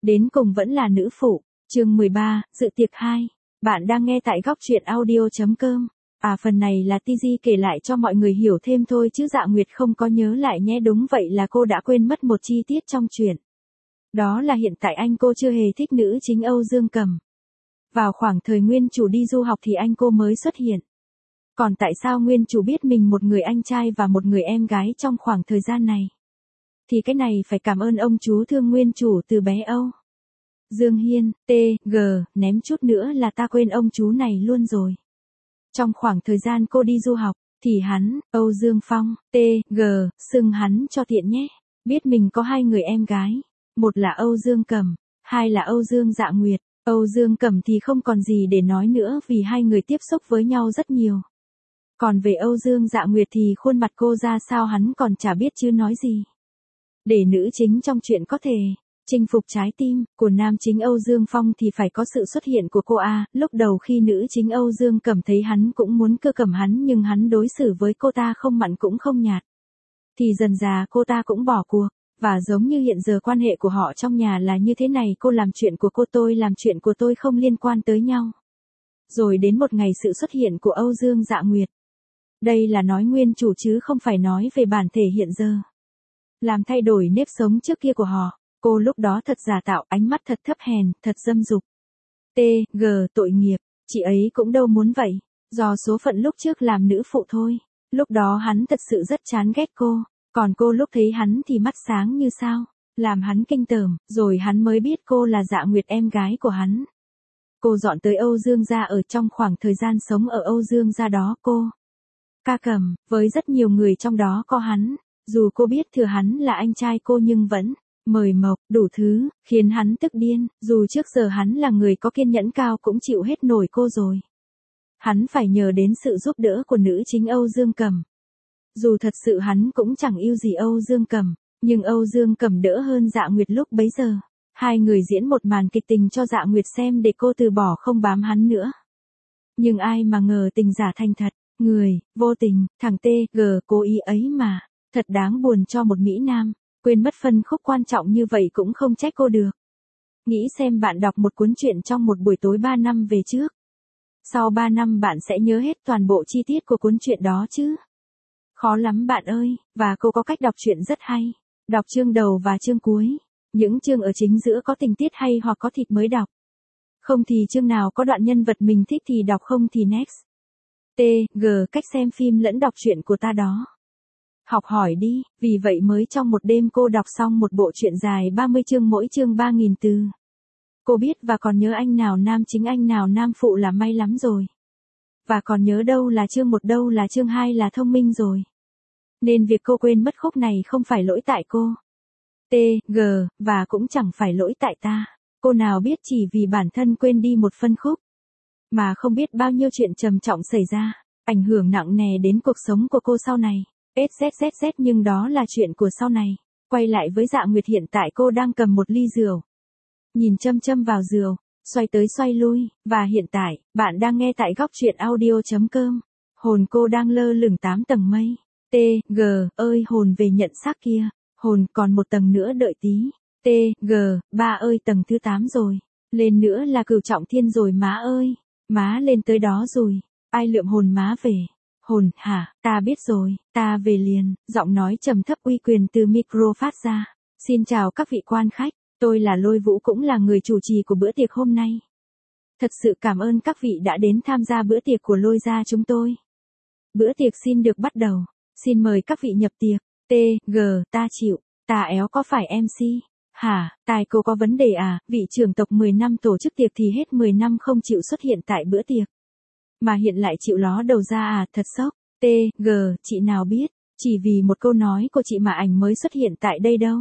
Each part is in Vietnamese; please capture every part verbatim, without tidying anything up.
Đến cùng vẫn là nữ phụ. Chương mười ba, dự tiệc hai. Bạn đang nghe tại góc truyện audio chấm com. À phần này là Tigi kể lại cho mọi người hiểu thêm thôi chứ Dạ Nguyệt không có nhớ lại nhé, đúng vậy là cô đã quên mất một chi tiết trong chuyện. Đó là hiện tại anh cô chưa hề thích nữ chính Âu Dương Cầm. Vào khoảng thời nguyên chủ đi du học thì anh cô mới xuất hiện. Còn tại sao nguyên chủ biết mình một người anh trai và một người em gái trong khoảng thời gian này? Thì cái này phải cảm ơn ông chú thương nguyên chủ từ bé Âu Dương Hiên, T G, ném chút nữa là ta quên ông chú này luôn rồi. Trong khoảng thời gian cô đi du học, thì hắn, Âu Dương Phong, T G, xưng hắn cho tiện nhé. Biết mình có hai người em gái. Một là Âu Dương Cầm, hai là Âu Dương Dạ Nguyệt. Âu Dương Cầm thì không còn gì để nói nữa vì hai người tiếp xúc với nhau rất nhiều. Còn về Âu Dương Dạ Nguyệt thì khuôn mặt cô ra sao hắn còn chả biết chứ nói gì. Để nữ chính trong chuyện có thể chinh phục trái tim của nam chính Âu Dương Phong thì phải có sự xuất hiện của cô A. Lúc đầu khi nữ chính Âu Dương Cầm thấy hắn cũng muốn cưa cầm hắn nhưng hắn đối xử với cô ta không mặn cũng không nhạt. Thì dần dà cô ta cũng bỏ cuộc. Và giống như hiện giờ quan hệ của họ trong nhà là như thế này, cô làm chuyện của cô, tôi làm chuyện của tôi, không liên quan tới nhau. Rồi đến một ngày sự xuất hiện của Âu Dương Dạ Nguyệt. Đây là nói nguyên chủ chứ không phải nói về bản thể hiện giờ. Làm thay đổi nếp sống trước kia của họ. Cô lúc đó thật giả tạo, ánh mắt thật thấp hèn, thật dâm dục. T G, tội nghiệp, chị ấy cũng đâu muốn vậy. Do số phận lúc trước làm nữ phụ thôi. Lúc đó hắn thật sự rất chán ghét cô. Còn cô lúc thấy hắn thì mắt sáng như sao. Làm hắn kinh tởm, rồi hắn mới biết cô là Dạ Nguyệt, em gái của hắn. Cô dọn tới Âu Dương gia, ở trong khoảng thời gian sống ở Âu Dương gia đó cô ca cầm với rất nhiều người, trong đó có hắn. Dù cô biết thừa hắn là anh trai cô nhưng vẫn mời mộc, đủ thứ, khiến hắn tức điên. Dù trước giờ hắn là người có kiên nhẫn cao cũng chịu hết nổi cô rồi. Hắn phải nhờ đến sự giúp đỡ của nữ chính Âu Dương Cầm. Dù thật sự hắn cũng chẳng yêu gì Âu Dương Cầm, nhưng Âu Dương Cầm đỡ hơn Dạ Nguyệt lúc bấy giờ. Hai người diễn một màn kịch tình cho Dạ Nguyệt xem để cô từ bỏ không bám hắn nữa. Nhưng ai mà ngờ tình giả thành thật, người, vô tình, thằng T G cố ý ấy mà. Thật đáng buồn cho một Mỹ Nam, quên mất phân khúc quan trọng như vậy cũng không trách cô được. Nghĩ xem bạn đọc một cuốn truyện trong một buổi tối ba năm về trước. Sau ba năm bạn sẽ nhớ hết toàn bộ chi tiết của cuốn truyện đó chứ. Khó lắm bạn ơi, và cô có cách đọc truyện rất hay. Đọc chương đầu và chương cuối. Những chương ở chính giữa có tình tiết hay hoặc có thịt mới đọc. Không thì chương nào có đoạn nhân vật mình thích thì đọc, không thì next. T G, cách xem phim lẫn đọc truyện của ta đó. Học hỏi đi, vì vậy mới trong một đêm cô đọc xong một bộ truyện dài ba mươi chương, mỗi chương ba nghìn từ. Cô biết và còn nhớ anh nào nam chính anh nào nam phụ là may lắm rồi. Và còn nhớ đâu là chương một đâu là chương hai là thông minh rồi. Nên việc cô quên mất khúc này không phải lỗi tại cô. T G, và cũng chẳng phải lỗi tại ta. Cô nào biết chỉ vì bản thân quên đi một phân khúc. Mà không biết bao nhiêu chuyện trầm trọng xảy ra, ảnh hưởng nặng nề đến cuộc sống của cô sau này. XZZZ, nhưng đó là chuyện của sau này. Quay lại với Dạ Nguyệt, hiện tại cô đang cầm một ly rượu. Nhìn chăm chăm vào rượu, xoay tới xoay lui, và hiện tại, bạn đang nghe tại góc truyện audio chấm com. Hồn cô đang lơ lửng tám tầng mây. T G, ơi hồn về nhận xác kia. Hồn còn một tầng nữa đợi tí. T G, ba ơi tầng thứ tám rồi. Lên nữa là cửu trọng thiên rồi má ơi. Má lên tới đó rồi. Ai lượm hồn má về? Hồn, hả, ta biết rồi, ta về liền. Giọng nói trầm thấp uy quyền từ micro phát ra. Xin chào các vị quan khách, tôi là Lôi Vũ, cũng là người chủ trì của bữa tiệc hôm nay. Thật sự cảm ơn các vị đã đến tham gia bữa tiệc của Lôi gia chúng tôi. Bữa tiệc xin được bắt đầu. Xin mời các vị nhập tiệc. T G, ta chịu. Ta éo có phải em xê? Hả, tài cô có vấn đề à? Vị trưởng tộc mười năm tổ chức tiệc thì hết mười năm không chịu xuất hiện tại bữa tiệc. Mà hiện lại chịu ló đầu ra à, thật sốc. T G, chị nào biết, chỉ vì một câu nói của chị mà ảnh mới xuất hiện tại đây đâu.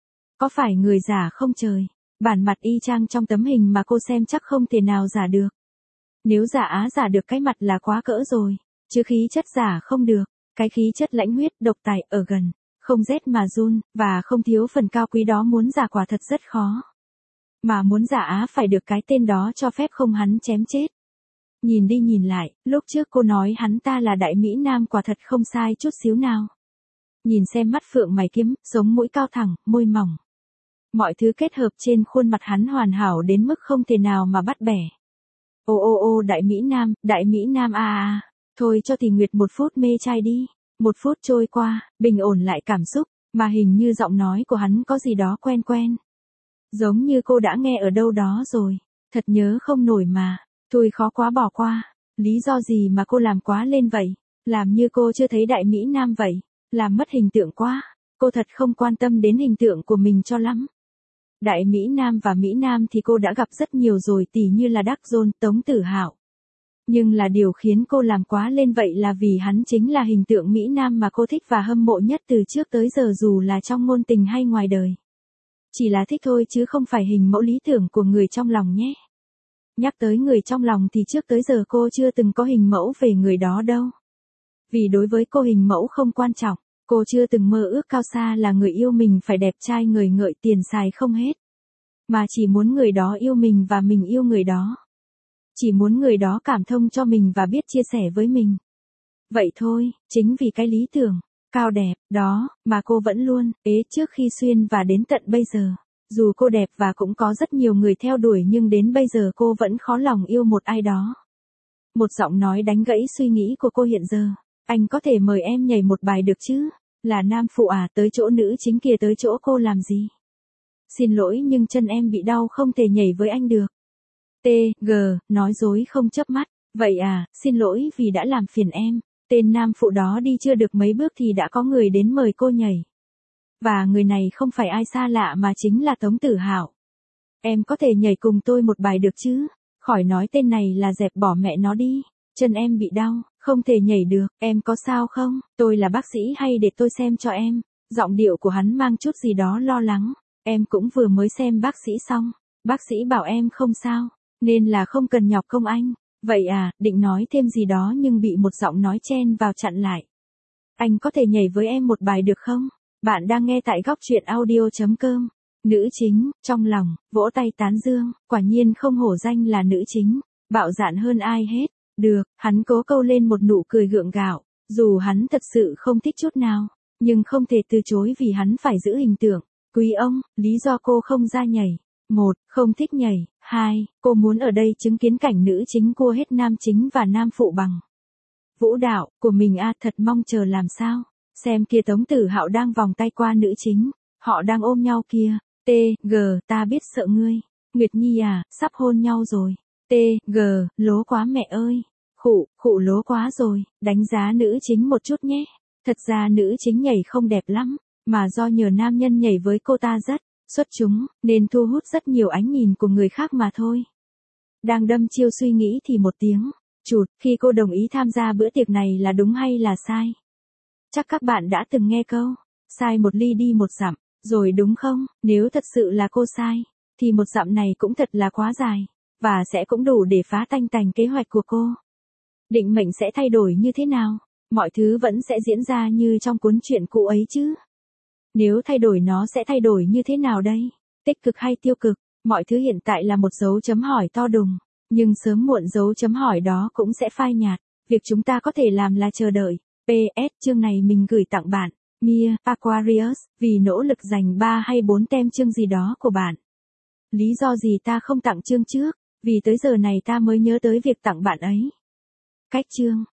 Có phải người giả không trời? Bản mặt y chang trong tấm hình mà cô xem chắc không thể nào giả được. Nếu giả á giả được cái mặt là quá cỡ rồi, chứ khí chất giả không được. Cái khí chất lãnh huyết, độc tài, ở gần, không rét mà run, và không thiếu phần cao quý đó muốn giả quả thật rất khó. Mà muốn giả á phải được cái tên đó cho phép không hắn chém chết. Nhìn đi nhìn lại, lúc trước cô nói hắn ta là đại Mỹ Nam quả thật không sai chút xíu nào. Nhìn xem mắt phượng mày kiếm, sống mũi cao thẳng, môi mỏng. Mọi thứ kết hợp trên khuôn mặt hắn hoàn hảo đến mức không thể nào mà bắt bẻ. Ô ô ô Đại Mỹ Nam, Đại Mỹ Nam à à, thôi cho thì Nguyệt một phút mê trai đi. Một phút trôi qua, bình ổn lại cảm xúc, mà hình như giọng nói của hắn có gì đó quen quen. Giống như cô đã nghe ở đâu đó rồi, thật nhớ không nổi mà, thôi khó quá bỏ qua. Lý do gì mà cô làm quá lên vậy? Làm như cô chưa thấy Đại Mỹ Nam vậy, làm mất hình tượng quá. Cô thật không quan tâm đến hình tượng của mình cho lắm. Đại Mỹ Nam và Mỹ Nam thì cô đã gặp rất nhiều rồi, tỉ như là Đắc Dôn, Tống Tử Hạo. Nhưng là điều khiến cô làm quá lên vậy là vì hắn chính là hình tượng Mỹ Nam mà cô thích và hâm mộ nhất từ trước tới giờ, dù là trong ngôn tình hay ngoài đời. Chỉ là thích thôi chứ không phải hình mẫu lý tưởng của người trong lòng nhé. Nhắc tới người trong lòng thì trước tới giờ cô chưa từng có hình mẫu về người đó đâu. Vì đối với cô hình mẫu không quan trọng, cô chưa từng mơ ước cao xa là người yêu mình phải đẹp trai ngời ngợi tiền xài không hết. Mà chỉ muốn người đó yêu mình và mình yêu người đó. Chỉ muốn người đó cảm thông cho mình và biết chia sẻ với mình. Vậy thôi, chính vì cái lý tưởng cao đẹp đó mà cô vẫn luôn ế trước khi xuyên và đến tận bây giờ. Dù cô đẹp và cũng có rất nhiều người theo đuổi nhưng đến bây giờ cô vẫn khó lòng yêu một ai đó. Một giọng nói đánh gãy suy nghĩ của cô hiện giờ. Anh có thể mời em nhảy một bài được chứ? Là nam phụ à, tới chỗ nữ chính kia tới chỗ cô làm gì? Xin lỗi nhưng chân em bị đau không thể nhảy với anh được. T, G, nói dối không chớp mắt. Vậy à, xin lỗi vì đã làm phiền em. Tên nam phụ đó đi chưa được mấy bước thì đã có người đến mời cô nhảy. Và người này không phải ai xa lạ mà chính là Tống Tử Hạo. Em có thể nhảy cùng tôi một bài được chứ? Khỏi nói tên này là dẹp bỏ mẹ nó đi. Chân em bị đau, không thể nhảy được, em có sao không? Tôi là bác sĩ hay để tôi xem cho em? Giọng điệu của hắn mang chút gì đó lo lắng. Em cũng vừa mới xem bác sĩ xong. Bác sĩ bảo em không sao, nên là không cần nhọc công anh. Vậy à, định nói thêm gì đó nhưng bị một giọng nói chen vào chặn lại. Anh có thể nhảy với em một bài được không? Bạn đang nghe tại góc truyện audio chấm com. Nữ chính, trong lòng, vỗ tay tán dương, quả nhiên không hổ danh là nữ chính, bạo dạn hơn ai hết. Được, hắn cố câu lên một nụ cười gượng gạo, dù hắn thật sự không thích chút nào, nhưng không thể từ chối vì hắn phải giữ hình tượng. Quý ông, lý do cô không ra nhảy. Một, không thích nhảy. Hai, cô muốn ở đây chứng kiến cảnh nữ chính cua hết nam chính và nam phụ bằng vũ đạo của mình a à, thật mong chờ làm sao. Xem kia Tống Tử Hạo đang vòng tay qua nữ chính, họ đang ôm nhau kia. T, G, ta biết sợ ngươi. Nguyệt Nhi à, sắp hôn nhau rồi. T, G, lố quá mẹ ơi. Khụ, khụ lố quá rồi, đánh giá nữ chính một chút nhé. Thật ra nữ chính nhảy không đẹp lắm, mà do nhờ nam nhân nhảy với cô ta rất xuất chúng, nên thu hút rất nhiều ánh nhìn của người khác mà thôi. Đang đâm chiêu suy nghĩ thì một tiếng chụt khi cô đồng ý tham gia bữa tiệc này là đúng hay là sai? Chắc các bạn đã từng nghe câu, sai một ly đi một dặm, rồi đúng không? Nếu thật sự là cô sai, thì một dặm này cũng thật là quá dài, và sẽ cũng đủ để phá tanh tành kế hoạch của cô. Định mệnh sẽ thay đổi như thế nào? Mọi thứ vẫn sẽ diễn ra như trong cuốn truyện cũ ấy chứ? Nếu thay đổi nó sẽ thay đổi như thế nào đây? Tích cực hay tiêu cực? Mọi thứ hiện tại là một dấu chấm hỏi to đùng, nhưng sớm muộn dấu chấm hỏi đó cũng sẽ phai nhạt. Việc chúng ta có thể làm là chờ đợi. pê ét chương này mình gửi tặng bạn, Mia Aquarius, vì nỗ lực dành ba hay bốn tem chương gì đó của bạn. Lý do gì ta không tặng chương trước? Vì tới giờ này ta mới nhớ tới việc tặng bạn ấy. Cách chương